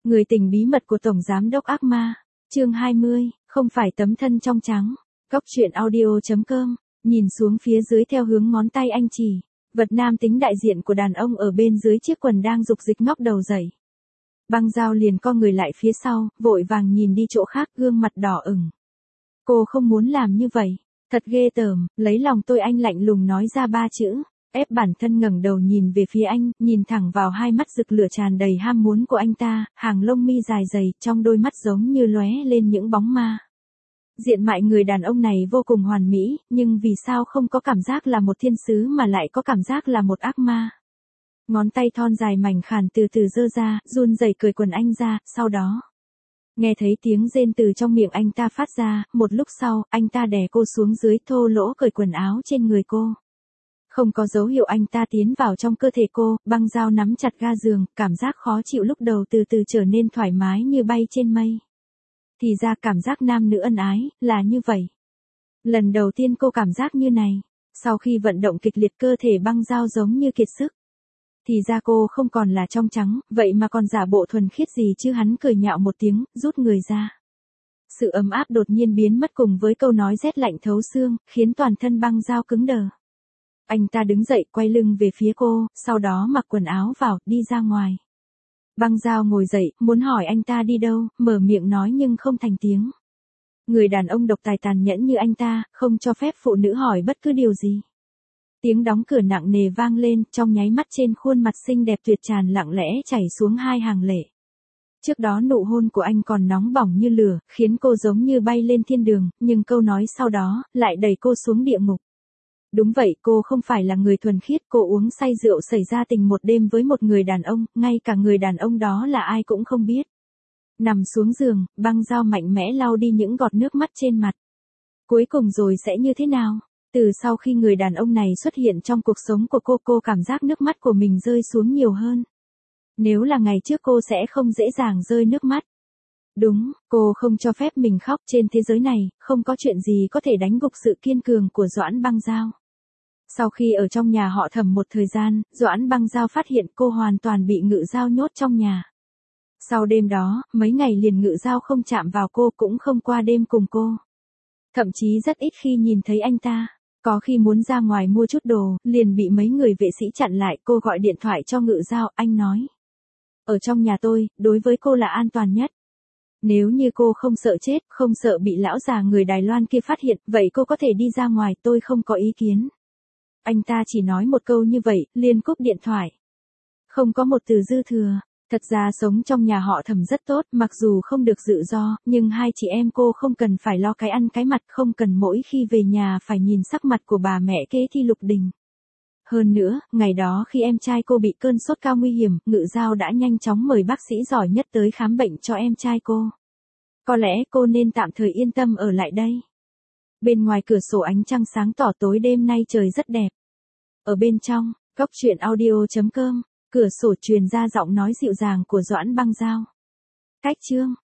Người tình bí mật của Tổng Giám đốc ác ma. Chương 20, không phải tấm thân trong trắng. Góc truyện audio.com. Nhìn xuống phía dưới theo hướng ngón tay anh chỉ. Vật nam tính đại diện của đàn ông ở bên dưới chiếc quần đang dục dịch ngóc đầu dậy. Băng Dao liền co người lại phía sau, vội vàng nhìn đi chỗ khác, gương mặt đỏ ửng. Cô không muốn làm như vậy. Thật ghê tởm, lấy lòng tôi, anh lạnh lùng nói ra 3 chữ. Ép bản thân ngẩng đầu nhìn về phía anh, nhìn thẳng vào hai mắt rực lửa tràn đầy ham muốn của anh ta, hàng lông mi dài dày, trong đôi mắt giống như lóe lên những bóng ma. Diện mạo người đàn ông này vô cùng hoàn mỹ, nhưng vì sao không có cảm giác là một thiên sứ mà lại có cảm giác là một ác ma? Ngón tay thon dài mảnh khảnh từ từ giơ ra, run rẩy cởi quần anh ra, sau đó nghe thấy tiếng rên từ trong miệng anh ta phát ra, một lúc sau, anh ta đè cô xuống dưới, thô lỗ cởi quần áo trên người cô. Không có dấu hiệu anh ta tiến vào trong cơ thể cô, Băng Dao nắm chặt ga giường, cảm giác khó chịu lúc đầu từ từ trở nên thoải mái như bay trên mây. Thì ra cảm giác nam nữ ân ái, là như vậy. Lần đầu tiên cô cảm giác như này, sau khi vận động kịch liệt cơ thể Băng Dao giống như kiệt sức. Thì ra cô không còn là trong trắng, vậy mà còn giả bộ thuần khiết gì chứ, hắn cười nhạo một tiếng, rút người ra. Sự ấm áp đột nhiên biến mất cùng với câu nói rét lạnh thấu xương, khiến toàn thân Băng Dao cứng đờ. Anh ta đứng dậy, quay lưng về phía cô, sau đó mặc quần áo vào, đi ra ngoài. Băng Dao ngồi dậy, muốn hỏi anh ta đi đâu, mở miệng nói nhưng không thành tiếng. Người đàn ông độc tài tàn nhẫn như anh ta, không cho phép phụ nữ hỏi bất cứ điều gì. Tiếng đóng cửa nặng nề vang lên, trong nháy mắt trên khuôn mặt xinh đẹp tuyệt tràn lặng lẽ chảy xuống 2 hàng lệ. Trước đó nụ hôn của anh còn nóng bỏng như lửa, khiến cô giống như bay lên thiên đường, nhưng câu nói sau đó, lại đẩy cô xuống địa ngục. Đúng vậy, cô không phải là người thuần khiết, cô uống say rượu xảy ra tình một đêm với một người đàn ông, ngay cả người đàn ông đó là ai cũng không biết. Nằm xuống giường, Băng Dao mạnh mẽ lau đi những giọt nước mắt trên mặt. Cuối cùng rồi sẽ như thế nào? Từ sau khi người đàn ông này xuất hiện trong cuộc sống của cô cảm giác nước mắt của mình rơi xuống nhiều hơn. Nếu là ngày trước cô sẽ không dễ dàng rơi nước mắt. Đúng, cô không cho phép mình khóc, trên thế giới này, không có chuyện gì có thể đánh gục sự kiên cường của Doãn Băng Dao. Sau khi ở trong nhà họ Thẩm một thời gian, Doãn Băng Dao phát hiện cô hoàn toàn bị Ngự Dao nhốt trong nhà. Sau đêm đó, mấy ngày liền Ngự Dao không chạm vào cô, cũng không qua đêm cùng cô. Thậm chí rất ít khi nhìn thấy anh ta. Có khi muốn ra ngoài mua chút đồ, liền bị mấy người vệ sĩ chặn lại. Cô gọi điện thoại cho Ngự Dao, anh nói. Ở trong nhà tôi, đối với cô là an toàn nhất. Nếu như cô không sợ chết, không sợ bị lão già người Đài Loan kia phát hiện, vậy cô có thể đi ra ngoài, tôi không có ý kiến. Anh ta chỉ nói một câu như vậy, liền cúp điện thoại. Không có một từ dư thừa. Thật ra sống trong nhà họ Thẩm rất tốt, mặc dù không được tự do, nhưng hai chị em cô không cần phải lo cái ăn cái mặc, không cần mỗi khi về nhà phải nhìn sắc mặt của bà mẹ kế Thi Lục Đình. Hơn nữa, ngày đó khi em trai cô bị cơn sốt cao nguy hiểm, Ngự Dao đã nhanh chóng mời bác sĩ giỏi nhất tới khám bệnh cho em trai cô. Có lẽ cô nên tạm thời yên tâm ở lại đây. Bên ngoài cửa sổ ánh trăng sáng tỏ, tối đêm nay trời rất đẹp. Ở bên trong, góc truyện audio.com, cửa sổ truyền ra giọng nói dịu dàng của Doãn Băng Dao. Cách chương